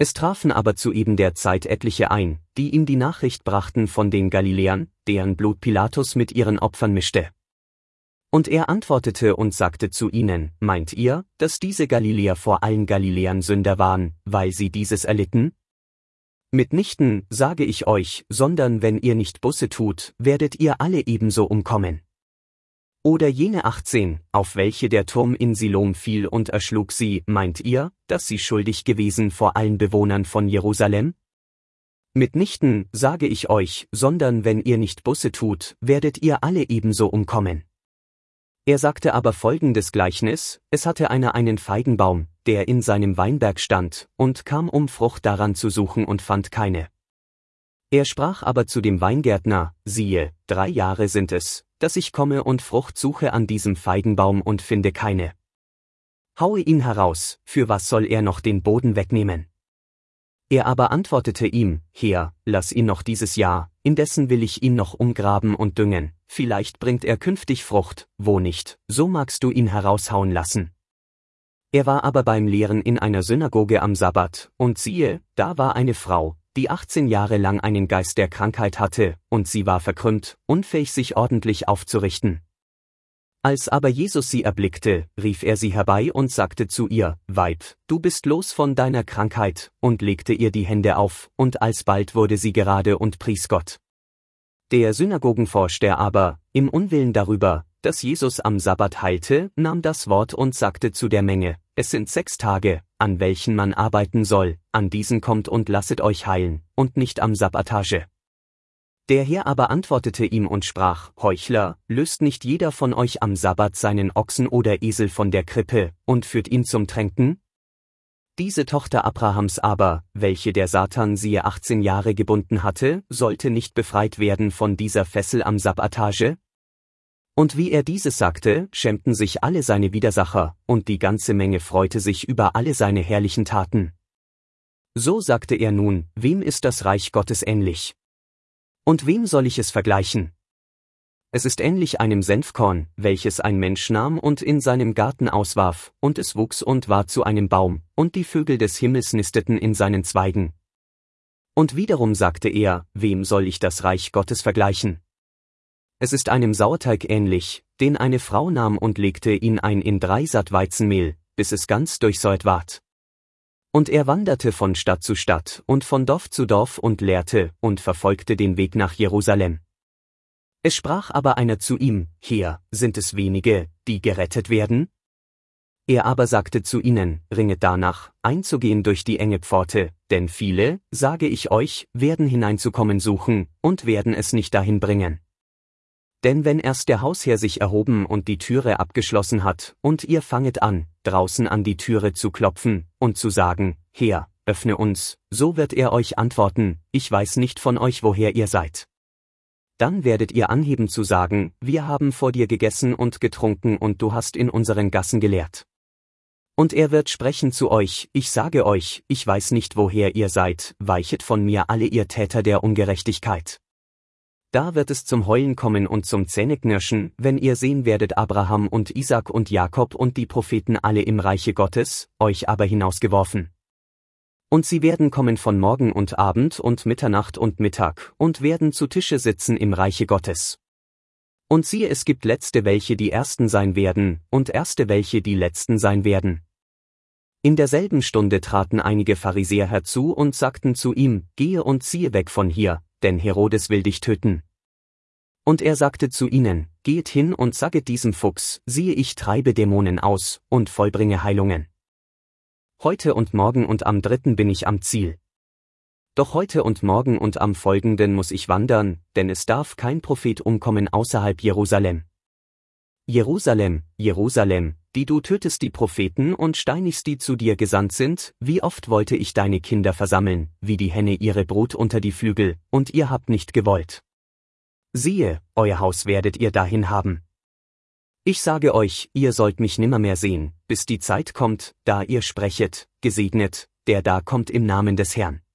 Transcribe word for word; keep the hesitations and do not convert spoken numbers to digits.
Es trafen aber zu eben der Zeit etliche ein, die ihm die Nachricht brachten von den Galiläern, deren Blut Pilatus mit ihren Opfern mischte. Und er antwortete und sagte zu ihnen: Meint ihr, dass diese Galiläer vor allen Galiläern Sünder waren, weil sie dieses erlitten? Mitnichten, sage ich euch, sondern wenn ihr nicht Buße tut, werdet ihr alle ebenso umkommen. Oder jene achtzehn, auf welche der Turm in Siloam fiel und erschlug sie, meint ihr, dass sie schuldig gewesen vor allen Bewohnern von Jerusalem? Mitnichten, sage ich euch, sondern wenn ihr nicht Buße tut, werdet ihr alle ebenso umkommen. Er sagte aber folgendes Gleichnis: Es hatte einer einen Feigenbaum, der in seinem Weinberg stand, und kam, um Frucht daran zu suchen, und fand keine. Er sprach aber zu dem Weingärtner: Siehe, drei Jahre sind es, dass ich komme und Frucht suche an diesem Feigenbaum und finde keine. Haue ihn heraus, für was soll er noch den Boden wegnehmen? Er aber antwortete ihm: Herr, lass ihn noch dieses Jahr, indessen will ich ihn noch umgraben und düngen, vielleicht bringt er künftig Frucht, wo nicht, so magst du ihn heraushauen lassen. Er war aber beim Lehren in einer Synagoge am Sabbat, und siehe, da war eine Frau, die achtzehn Jahre lang einen Geist der Krankheit hatte, und sie war verkrümmt, unfähig sich ordentlich aufzurichten. Als aber Jesus sie erblickte, rief er sie herbei und sagte zu ihr: Weib, du bist los von deiner Krankheit, und legte ihr die Hände auf, und alsbald wurde sie gerade und pries Gott. Der Synagogenvorsteher aber, im Unwillen darüber, dass Jesus am Sabbat heilte, nahm das Wort und sagte zu der Menge: Es sind sechs Tage, an welchen man arbeiten soll, an diesen kommt und lasset euch heilen, und nicht am Sabbatage. Der Herr aber antwortete ihm und sprach: Heuchler, löst nicht jeder von euch am Sabbat seinen Ochsen oder Esel von der Krippe, und führt ihn zum Tränken? Diese Tochter Abrahams aber, welche der Satan siehe achtzehn Jahre gebunden hatte, sollte nicht befreit werden von dieser Fessel am Sabbatage? Und wie er dieses sagte, schämten sich alle seine Widersacher, und die ganze Menge freute sich über alle seine herrlichen Taten. So sagte er nun: Wem ist das Reich Gottes ähnlich? Und wem soll ich es vergleichen? Es ist ähnlich einem Senfkorn, welches ein Mensch nahm und in seinem Garten auswarf, und es wuchs und war zu einem Baum, und die Vögel des Himmels nisteten in seinen Zweigen. Und wiederum sagte er: Wem soll ich das Reich Gottes vergleichen? Es ist einem Sauerteig ähnlich, den eine Frau nahm und legte ihn ein in drei Saat Weizenmehl, bis es ganz durchsäuert ward. Und er wanderte von Stadt zu Stadt und von Dorf zu Dorf und lehrte und verfolgte den Weg nach Jerusalem. Es sprach aber einer zu ihm: Herr, sind es wenige, die gerettet werden? Er aber sagte zu ihnen: Ringet danach, einzugehen durch die enge Pforte, denn viele, sage ich euch, werden hineinzukommen suchen, und werden es nicht dahin bringen. Denn wenn erst der Hausherr sich erhoben und die Türe abgeschlossen hat, und ihr fanget an, draußen an die Türe zu klopfen, und zu sagen: Herr, öffne uns, so wird er euch antworten: Ich weiß nicht von euch, woher ihr seid. Dann werdet ihr anheben zu sagen: Wir haben vor dir gegessen und getrunken, und du hast in unseren Gassen gelehrt. Und er wird sprechen zu euch: Ich sage euch, ich weiß nicht, woher ihr seid, weichet von mir alle ihr Täter der Ungerechtigkeit. Da wird es zum Heulen kommen und zum Zähneknirschen, wenn ihr sehen werdet Abraham und Isaak und Jakob und die Propheten alle im Reiche Gottes, euch aber hinausgeworfen. Und sie werden kommen von Morgen und Abend und Mitternacht und Mittag, und werden zu Tische sitzen im Reiche Gottes. Und siehe, es gibt Letzte, welche die Ersten sein werden, und Erste, welche die Letzten sein werden. In derselben Stunde traten einige Pharisäer herzu und sagten zu ihm: Gehe und ziehe weg von hier, denn Herodes will dich töten. Und er sagte zu ihnen: Geht hin und saget diesem Fuchs: Siehe, ich treibe Dämonen aus, und vollbringe Heilungen. Heute und morgen und am dritten bin ich am Ziel. Doch heute und morgen und am folgenden muss ich wandern, denn es darf kein Prophet umkommen außerhalb Jerusalem. Jerusalem, Jerusalem, die du tötest die Propheten und steinigst die zu dir gesandt sind, wie oft wollte ich deine Kinder versammeln, wie die Henne ihre Brut unter die Flügel, und ihr habt nicht gewollt. Siehe, euer Haus werdet ihr dahin haben. Ich sage euch, ihr sollt mich nimmermehr sehen, bis die Zeit kommt, da ihr sprechet: Gesegnet, der da kommt im Namen des Herrn.